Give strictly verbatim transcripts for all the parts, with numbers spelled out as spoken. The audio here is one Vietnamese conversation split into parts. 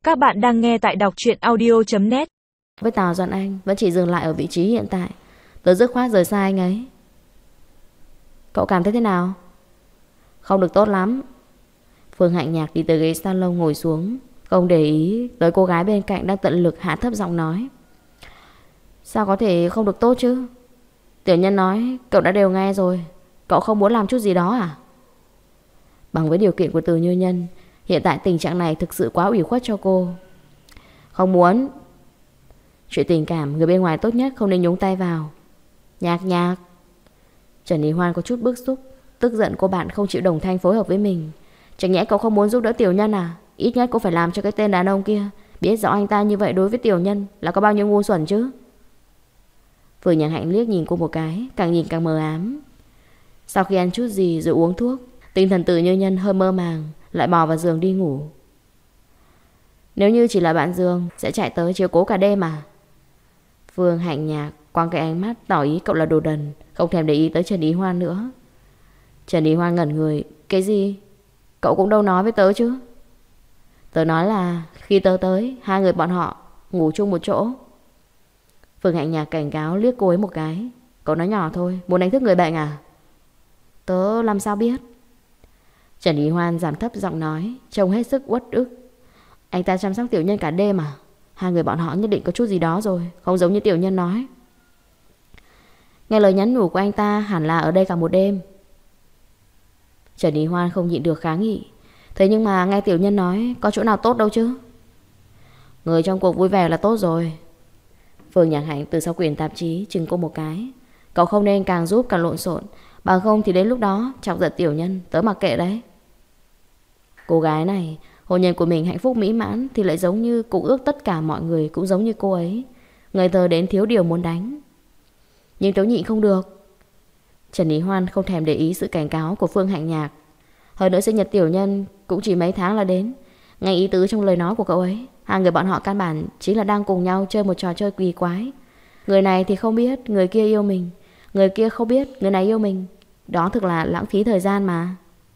Các bạn đang nghe tại đọc truyện audio chấm net. Với Tào Doãn Anh vẫn chỉ dừng lại ở vị trí hiện tại. Tớ dứt khoát rời xa anh ấy. Cậu cảm thấy thế nào? Không được tốt lắm. Phương Hạnh Nhạc đi tới ghế salon ngồi xuống, không để ý tới cô gái bên cạnh đang tận lực hạ thấp giọng nói. Sao có thể không được tốt chứ? Tiểu nhân nói cậu đã đều nghe rồi. Cậu không muốn làm chút gì đó à? Bằng với điều kiện của Từ Như Nhân, hiện tại tình trạng này thực sự quá ủy khuất cho cô. Không muốn. Chuyện tình cảm người bên ngoài tốt nhất không nên nhúng tay vào. Nhạc nhạc. Trần Ý Hoan có chút bức xúc, tức giận cô bạn không chịu đồng thanh phối hợp với mình. Chẳng nhẽ cậu không muốn giúp đỡ Tiểu Nhân à? Ít nhất cũng phải làm cho cái tên đàn ông kia biết rõ anh ta như vậy đối với Tiểu Nhân là có bao nhiêu ngu xuẩn chứ. Phương Nhạc Hạnh liếc nhìn cô một cái, càng nhìn càng mờ ám. Sau khi ăn chút gì rồi uống thuốc, tinh thần Từ Như Nhân hơi mơ màng, lại bò vào giường đi ngủ. Nếu như chỉ là bạn giường sẽ chạy tới chiếu cố cả đêm à? Phương Hạnh Nhạc quăng cái ánh mắt tỏ ý cậu là đồ đần, không thèm để ý tới Trần Ý Hoan nữa. Trần Ý Hoan ngẩn người. Cái gì? Cậu cũng đâu nói với tớ chứ. Tớ nói là khi tớ tới, hai người bọn họ ngủ chung một chỗ. Phương Hạnh Nhạc cảnh cáo liếc cô ấy một cái. Cậu nói nhỏ thôi, muốn đánh thức người bệnh à? Tớ làm sao biết? Trần Ý Hoan giảm thấp giọng nói, trông hết sức uất ức. Anh ta chăm sóc Tiểu Nhân cả đêm à? Hai người bọn họ nhất định có chút gì đó rồi, không giống như Tiểu Nhân nói. Nghe lời nhắn nhủ của anh ta hẳn là ở đây cả một đêm. Trần Ý Hoan không nhịn được kháng nghị. Thế nhưng mà nghe Tiểu Nhân nói có chỗ nào tốt đâu chứ. Người trong cuộc vui vẻ là tốt rồi. Phương Nhạc Hạnh từ sau quyển tạp chí chừng cô một cái. Cậu không nên càng giúp càng lộn xộn, bằng không thì đến lúc đó chọc giận Tiểu Nhân, tớ mặc kệ đấy. Cô gái này, hôn nhân của mình hạnh phúc mỹ mãn thì lại giống như cũng ước tất cả mọi người cũng giống như cô ấy, ngây thơ đến thiếu điều muốn đánh. Nhưng tớ nhịn không được. Trần Ý Hoan không thèm để ý sự cảnh cáo của Phương Hạnh Nhạc. Hơn nữa sinh nhật Tiểu Nhân cũng chỉ mấy tháng là đến. Nghe ý tứ trong lời nói của cậu ấy, hai người bọn họ căn bản chính là đang cùng nhau chơi một trò chơi kỳ quái. Người này thì không biết người kia yêu mình, người kia không biết người này yêu mình. Đó thực là lãng phí thời gian mà.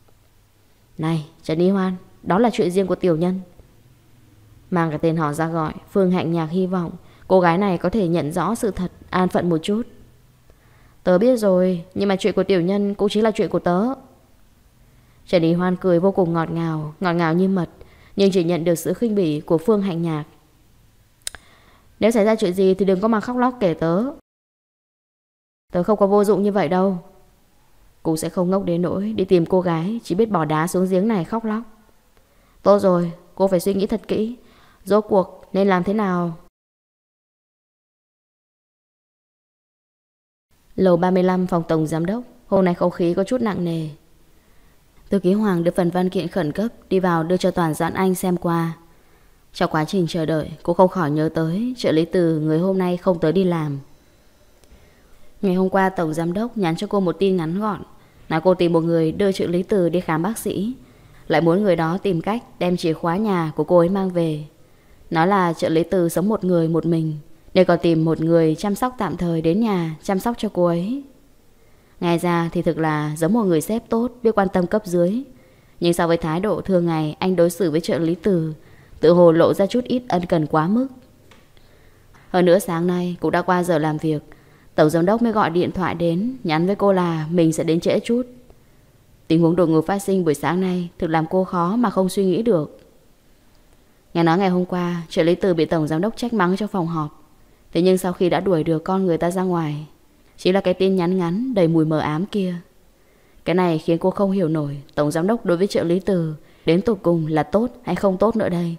Này Trần Ý Hoan, đó là chuyện riêng của Tiểu Nhân. Mang cả tên họ ra gọi, Phương Hạnh Nhạc hy vọng cô gái này có thể nhận rõ sự thật, an phận một chút. Tớ biết rồi, nhưng mà chuyện của Tiểu Nhân cũng chính là chuyện của tớ. Trần Ý Hoan cười vô cùng ngọt ngào, ngọt ngào như mật, nhưng chỉ nhận được sự khinh bỉ của Phương Hạnh Nhạc. Nếu xảy ra chuyện gì thì đừng có mà khóc lóc kể tớ. Tớ không có vô dụng như vậy đâu. Cô sẽ không ngốc đến nỗi đi tìm cô gái chỉ biết bỏ đá xuống giếng này khóc lóc. Tốt rồi, cô phải suy nghĩ thật kỹ, rốt cuộc nên làm thế nào. Lầu ba mươi lăm phòng tổng giám đốc. Hôm nay không khí có chút nặng nề. Thư ký Hoàng đưa phần văn kiện khẩn cấp đi vào đưa cho Toàn Doãn Anh xem qua. Trong quá trình chờ đợi, cô không khỏi nhớ tới trợ lý Từ người hôm nay không tới đi làm. Ngày hôm qua tổng giám đốc nhắn cho cô một tin ngắn gọn, nói cô tìm một người đưa trợ lý Từ đi khám bác sĩ, lại muốn người đó tìm cách đem chìa khóa nhà của cô ấy mang về. Nói là trợ lý Từ sống một người một mình, để còn tìm một người chăm sóc tạm thời đến nhà chăm sóc cho cô ấy. Nghe ra thì thực là giống một người sếp tốt, biết quan tâm cấp dưới. Nhưng so với thái độ thường ngày anh đối xử với trợ lý Từ, tự hồ lộ ra chút ít ân cần quá mức. Hơn nữa sáng nay cũng đã qua giờ làm việc, tổng giám đốc mới gọi điện thoại đến nhắn với cô là mình sẽ đến trễ chút. Tình huống đột ngột phát sinh buổi sáng nay thực làm cô khó mà không suy nghĩ được. Nghe nói ngày hôm qua trợ lý Từ bị tổng giám đốc trách mắng trong phòng họp. Thế nhưng sau khi đã đuổi được con người ta ra ngoài, chỉ là cái tin nhắn ngắn đầy mùi mờ ám kia. Cái này khiến cô không hiểu nổi tổng giám đốc đối với trợ lý Từ đến tột cùng là tốt hay không tốt nữa đây.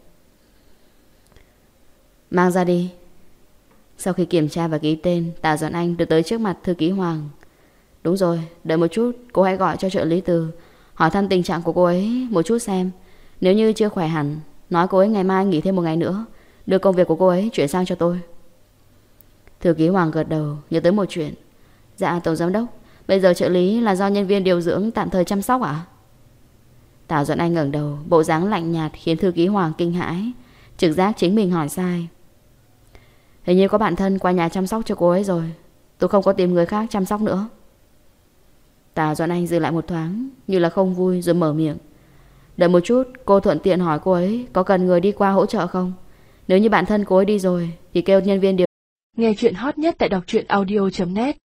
Mang ra đi. Sau khi kiểm tra và ký tên, Tào Doãn Anh được tới trước mặt thư ký Hoàng. Đúng rồi, đợi một chút, cô hãy gọi cho trợ lý Từ, hỏi thăm tình trạng của cô ấy một chút xem. Nếu như chưa khỏe hẳn, nói cô ấy ngày mai nghỉ thêm một ngày nữa, đưa công việc của cô ấy chuyển sang cho tôi. Thư ký Hoàng gật đầu, nhớ tới một chuyện. Dạ tổng giám đốc, bây giờ trợ lý là do nhân viên điều dưỡng tạm thời chăm sóc à? Tào Doãn Anh ngẩng đầu, bộ dáng lạnh nhạt khiến thư ký Hoàng kinh hãi, trực giác chính mình hỏi sai. Hình như có bạn thân qua nhà chăm sóc cho cô ấy rồi, tôi không có tìm người khác chăm sóc nữa. Tào Doãn Anh dừng lại một thoáng, như là không vui rồi mở miệng. Đợi một chút, cô thuận tiện hỏi cô ấy có cần người đi qua hỗ trợ không. Nếu như bạn thân cô ấy đi rồi thì kêu nhân viên điều. Nghe chuyện hot nhất tại đọc truyện audio chấm net.